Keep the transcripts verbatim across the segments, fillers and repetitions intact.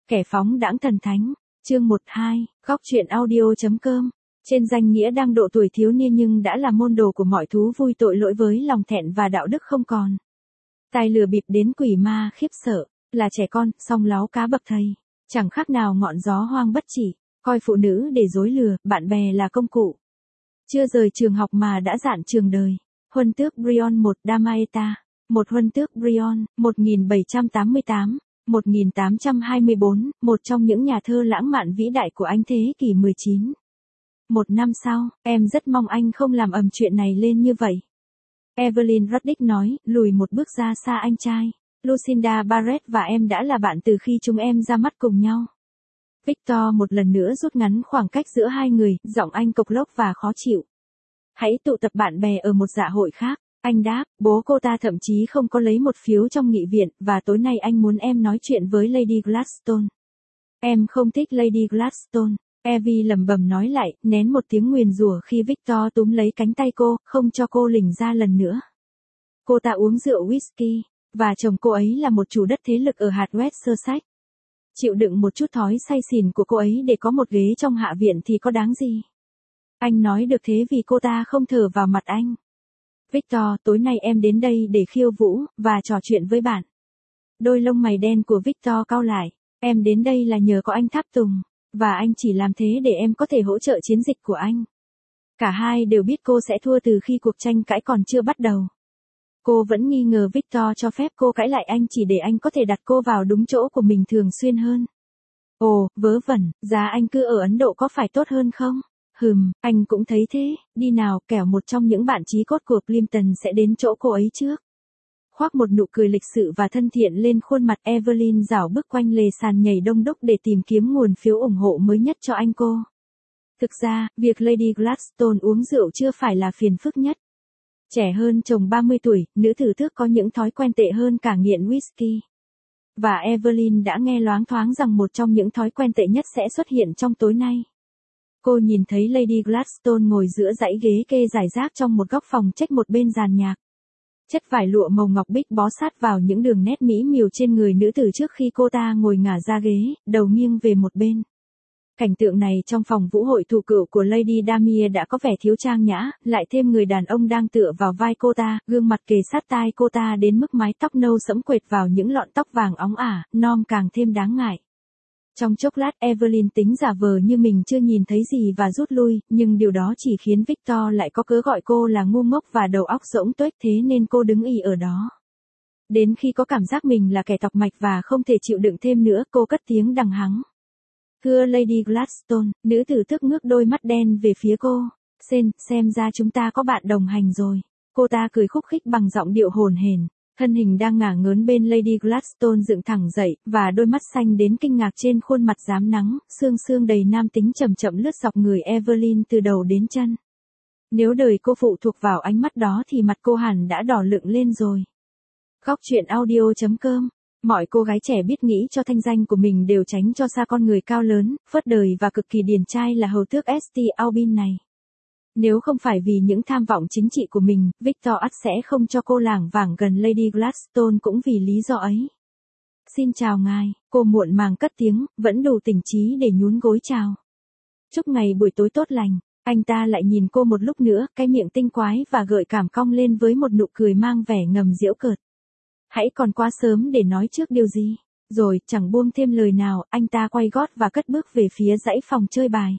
Kẻ phóng đãng thần thánh, chương một hai, góc truyện audio.com. Trên danh nghĩa đang độ tuổi thiếu niên nhưng đã là môn đồ của mọi thú vui, tội lỗi với lòng thẹn và đạo đức không còn. Tài lừa bịp đến quỷ ma khiếp sợ, là trẻ con, song láo cá bậc thầy, chẳng khác nào ngọn gió hoang bất chỉ, coi phụ nữ để dối lừa, bạn bè là công cụ. Chưa rời trường học mà đã dạn trường đời. Huân tước Brion một Damaeta, một Huân tước Brion, một nghìn bảy trăm tám mươi tám, một nghìn tám trăm hai mươi tư, một trong những nhà thơ lãng mạn vĩ đại của Anh thế kỷ mười chín. Một năm sau, em rất mong anh không làm ầm chuyện này lên như vậy. Evelyn Ruddick nói, lùi một bước ra xa anh trai. Lucinda Barrett và em đã là bạn từ khi chúng em ra mắt cùng nhau. Victor một lần nữa rút ngắn khoảng cách giữa hai người, giọng anh cộc lốc và khó chịu. Hãy tụ tập bạn bè ở một dạ hội khác. Anh đáp, bố cô ta thậm chí không có lấy một phiếu trong nghị viện, và tối nay anh muốn em nói chuyện với Lady Gladstone. Em không thích Lady Gladstone. Evie lẩm bẩm nói lại, nén một tiếng nguyền rủa khi Victor túm lấy cánh tay cô, không cho cô lỉnh ra lần nữa. Cô ta uống rượu whisky, và chồng cô ấy là một chủ đất thế lực ở hạt West Sussex. Chịu đựng một chút thói say xỉn của cô ấy để có một ghế trong hạ viện thì có đáng gì. Anh nói được thế vì cô ta không thở vào mặt anh. Victor, tối nay em đến đây để khiêu vũ, và trò chuyện với bạn. Đôi lông mày đen của Victor cau lại. Em đến đây là nhờ có anh tháp tùng, và anh chỉ làm thế để em có thể hỗ trợ chiến dịch của anh. Cả hai đều biết cô sẽ thua từ khi cuộc tranh cãi còn chưa bắt đầu. Cô vẫn nghi ngờ Victor cho phép cô cãi lại anh chỉ để anh có thể đặt cô vào đúng chỗ của mình thường xuyên hơn. Ồ, vớ vẩn, giá anh cư ở Ấn Độ có phải tốt hơn không? Hừm, anh cũng thấy thế, đi nào, kẻo một trong những bạn chí cốt của Plimpton sẽ đến chỗ cô ấy trước. Khoác một nụ cười lịch sự và thân thiện lên khuôn mặt, Evelyn rảo bước quanh lề sàn nhảy đông đúc để tìm kiếm nguồn phiếu ủng hộ mới nhất cho anh cô. Thực ra, việc Lady Gladstone uống rượu chưa phải là phiền phức nhất. Trẻ hơn chồng ba mươi tuổi, nữ tử tước có những thói quen tệ hơn cả nghiện whisky. Và Evelyn đã nghe loáng thoáng rằng một trong những thói quen tệ nhất sẽ xuất hiện trong tối nay. Cô nhìn thấy Lady Gladstone ngồi giữa dãy ghế kê rải rác trong một góc phòng trách một bên dàn nhạc. Chất vải lụa màu ngọc bích bó sát vào những đường nét mỹ miều trên người nữ tử trước khi cô ta ngồi ngả ra ghế, đầu nghiêng về một bên. Cảnh tượng này trong phòng vũ hội thủ cựu của Lady Damia đã có vẻ thiếu trang nhã, lại thêm người đàn ông đang tựa vào vai cô ta, gương mặt kề sát tai cô ta đến mức mái tóc nâu sẫm quệt vào những lọn tóc vàng óng ả, non càng thêm đáng ngại. Trong chốc lát Evelyn tính giả vờ như mình chưa nhìn thấy gì và rút lui, nhưng điều đó chỉ khiến Victor lại có cớ gọi cô là ngu ngốc và đầu óc rỗng tuếch, thế nên cô đứng ì ở đó. Đến khi có cảm giác mình là kẻ tọc mạch và không thể chịu đựng thêm nữa, cô cất tiếng đằng hắng. Thưa Lady Gladstone, nữ tử tước ngước đôi mắt đen về phía cô. Sen, xem ra chúng ta có bạn đồng hành rồi. Cô ta cười khúc khích bằng giọng điệu hồn hển. Thân hình đang ngả ngớn bên Lady Gladstone dựng thẳng dậy, và đôi mắt xanh đến kinh ngạc trên khuôn mặt rám nắng, xương xương đầy nam tính chậm chậm lướt dọc người Evelyn từ đầu đến chân. Nếu đời cô phụ thuộc vào ánh mắt đó thì mặt cô hẳn đã đỏ lựng lên rồi. Góc truyện audio.com. Mọi cô gái trẻ biết nghĩ cho thanh danh của mình đều tránh cho xa con người cao lớn, phớt đời và cực kỳ điển trai là hầu tước ét tê Albin này. Nếu không phải vì những tham vọng chính trị của mình, Victor ắt sẽ không cho cô lảng vảng gần Lady Gladstone cũng vì lý do ấy. Xin chào ngài, cô muộn màng cất tiếng, vẫn đủ tỉnh trí để nhún gối chào. Chúc ngày buổi tối tốt lành. Anh ta lại nhìn cô một lúc nữa, cái miệng tinh quái và gợi cảm cong lên với một nụ cười mang vẻ ngầm giễu cợt. Hãy còn quá sớm để nói trước điều gì. Rồi, chẳng buông thêm lời nào, anh ta quay gót và cất bước về phía dãy phòng chơi bài.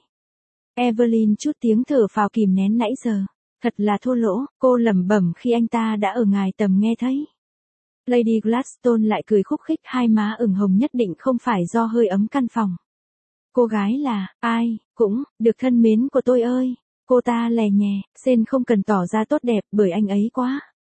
Evelyn chút tiếng thở phào kìm nén nãy giờ. Thật là thô lỗ, cô lẩm bẩm khi anh ta đã ở ngài tầm nghe thấy. Lady Gladstone lại cười khúc khích, hai má ửng hồng, nhất định không phải do hơi ấm căn phòng. Cô gái là, ai, cũng, được thân mến của tôi ơi. Cô ta lè nhè, Sen không cần tỏ ra tốt đẹp bởi anh ấy quá.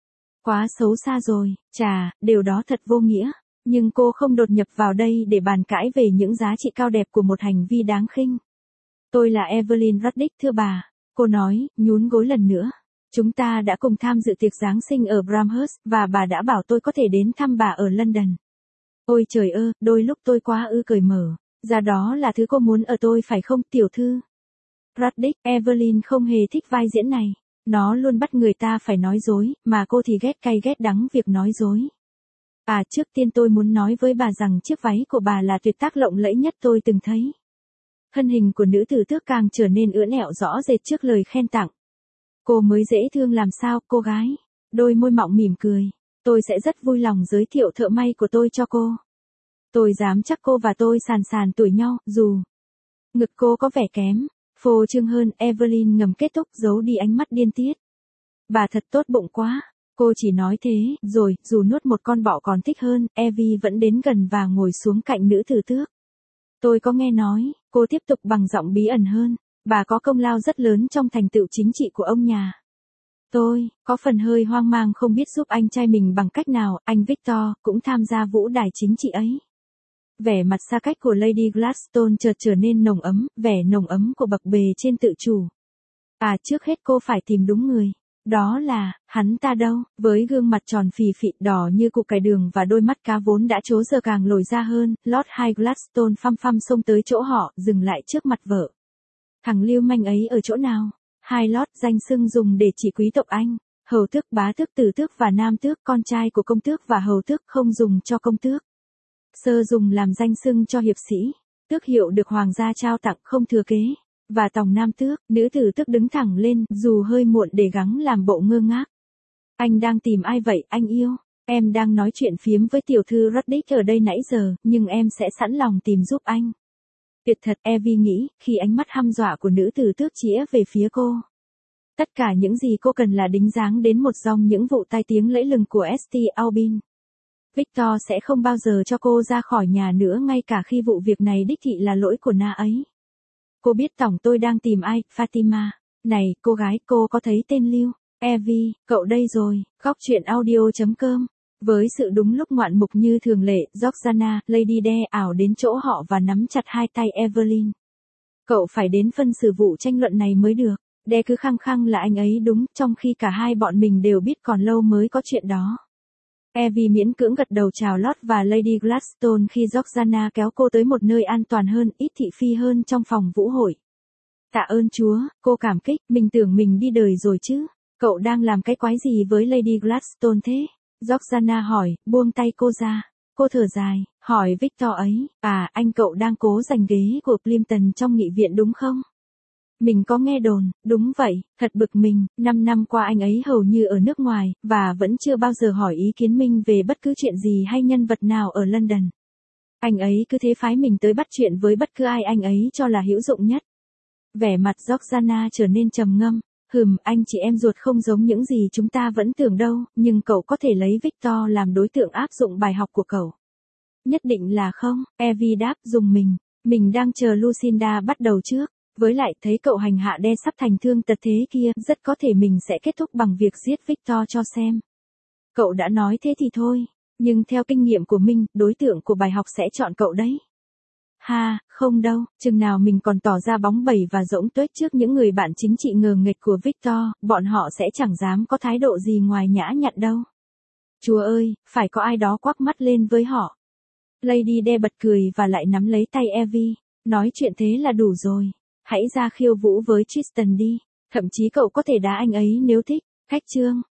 Quá xấu xa rồi, chà, điều đó thật vô nghĩa. Nhưng cô không đột nhập vào đây để bàn cãi về những giá trị cao đẹp của một hành vi đáng khinh. Tôi là Evelyn Ruddick thưa bà, cô nói, nhún gối lần nữa. Chúng ta đã cùng tham dự tiệc Giáng sinh ở Bramhurst, và bà đã bảo tôi có thể đến thăm bà ở London. Ôi trời ơi, đôi lúc tôi quá ư cởi mở. Ra đó là thứ cô muốn ở tôi phải không, tiểu thư? Ruddick, Evelyn không hề thích vai diễn này. Nó luôn bắt người ta phải nói dối, mà cô thì ghét cay ghét đắng việc nói dối. À, trước tiên tôi muốn nói với bà rằng chiếc váy của bà là tuyệt tác lộng lẫy nhất tôi từng thấy. Thân hình của nữ tử tước càng trở nên ưỡn ẹo rõ rệt trước lời khen tặng. Cô mới dễ thương làm sao, cô gái. Đôi môi mọng mỉm cười. Tôi sẽ rất vui lòng giới thiệu thợ may của tôi cho cô. Tôi dám chắc cô và tôi sàn sàn tuổi nhau, dù ngực cô có vẻ kém, phô trương hơn. Evelyn ngầm kết thúc giấu đi ánh mắt điên tiết. Bà thật tốt bụng quá. Cô chỉ nói thế, rồi, dù nuốt một con bọ còn thích hơn, Evie vẫn đến gần và ngồi xuống cạnh nữ tử tước. Tôi có nghe nói, cô tiếp tục bằng giọng bí ẩn hơn, bà có công lao rất lớn trong thành tựu chính trị của ông nhà. Tôi, có phần hơi hoang mang không biết giúp anh trai mình bằng cách nào, anh Victor, cũng tham gia vũ đài chính trị ấy. Vẻ mặt xa cách của Lady Gladstone chợt trở nên nồng ấm, vẻ nồng ấm của bậc bề trên tự chủ. À, trước hết cô phải tìm đúng người. Đó là, hắn ta đâu, với gương mặt tròn phì phì đỏ như củ cải đường và đôi mắt cá vốn đã trố giờ càng lồi ra hơn, Lord High Gladstone phăm phăm xông tới chỗ họ, dừng lại trước mặt vợ. Thằng lưu manh ấy ở chỗ nào? Hai Lord danh xưng dùng để chỉ quý tộc Anh, hầu tước, bá tước, tử tước và nam tước, con trai của công tước và hầu tước không dùng cho công tước. Sơ dùng làm danh xưng cho hiệp sĩ, tước hiệu được hoàng gia trao tặng không thừa kế. Và tòng nam tước, nữ tử tước đứng thẳng lên, dù hơi muộn để gắng làm bộ ngơ ngác. Anh đang tìm ai vậy, anh yêu? Em đang nói chuyện phiếm với tiểu thư Ruddick ở đây nãy giờ, nhưng em sẽ sẵn lòng tìm giúp anh. Tuyệt thật, Evie nghĩ, khi ánh mắt hăm dọa của nữ tử tước chĩa về phía cô. Tất cả những gì cô cần là đính dáng đến một dòng những vụ tai tiếng lẫy lừng của ét tê Albin. Victor sẽ không bao giờ cho cô ra khỏi nhà nữa ngay cả khi vụ việc này đích thị là lỗi của na ấy. Cô biết tổng tôi đang tìm ai, Fatima. Này, cô gái, cô có thấy tên Lưu? Evie, cậu đây rồi, góc chuyện audio chấm com. Với sự đúng lúc ngoạn mục như thường lệ, Georgiana, Lady Dare ảo đến chỗ họ và nắm chặt hai tay Evelyn. Cậu phải đến phân xử vụ tranh luận này mới được. Dare cứ khăng khăng là anh ấy đúng, trong khi cả hai bọn mình đều biết còn lâu mới có chuyện đó. Evie miễn cưỡng gật đầu chào Lord và Lady Gladstone khi Georgiana kéo cô tới một nơi an toàn hơn, ít thị phi hơn trong phòng vũ hội. Tạ ơn Chúa, cô cảm kích, mình tưởng mình đi đời rồi chứ. Cậu đang làm cái quái gì với Lady Gladstone thế? Georgiana hỏi, buông tay cô ra. Cô thở dài, hỏi Victor ấy, à, anh cậu đang cố giành ghế của Plimpton trong nghị viện đúng không? Mình có nghe đồn, đúng vậy, thật bực mình, năm năm qua anh ấy hầu như ở nước ngoài, và vẫn chưa bao giờ hỏi ý kiến mình về bất cứ chuyện gì hay nhân vật nào ở London. Anh ấy cứ thế phái mình tới bắt chuyện với bất cứ ai anh ấy cho là hữu dụng nhất. Vẻ mặt Georgiana trở nên trầm ngâm, hừm, anh chị em ruột không giống những gì chúng ta vẫn tưởng đâu, nhưng cậu có thể lấy Victor làm đối tượng áp dụng bài học của cậu. Nhất định là không, Evie đáp dùng mình, mình đang chờ Lucinda bắt đầu trước. Với lại thấy cậu hành hạ đe sắp thành thương tật thế kia, rất có thể mình sẽ kết thúc bằng việc giết Victor cho xem. Cậu đã nói thế thì thôi, nhưng theo kinh nghiệm của mình, đối tượng của bài học sẽ chọn cậu đấy. Ha, không đâu, chừng nào mình còn tỏ ra bóng bẩy và rỗng tuếch trước những người bạn chính trị ngờ nghệch của Victor, bọn họ sẽ chẳng dám có thái độ gì ngoài nhã nhặn đâu. Chúa ơi, phải có ai đó quắc mắt lên với họ. Lady Dare bật cười và lại nắm lấy tay Evie, nói chuyện thế là đủ rồi. Hãy ra khiêu vũ với Tristan đi, thậm chí cậu có thể đá anh ấy nếu thích. Khách trương,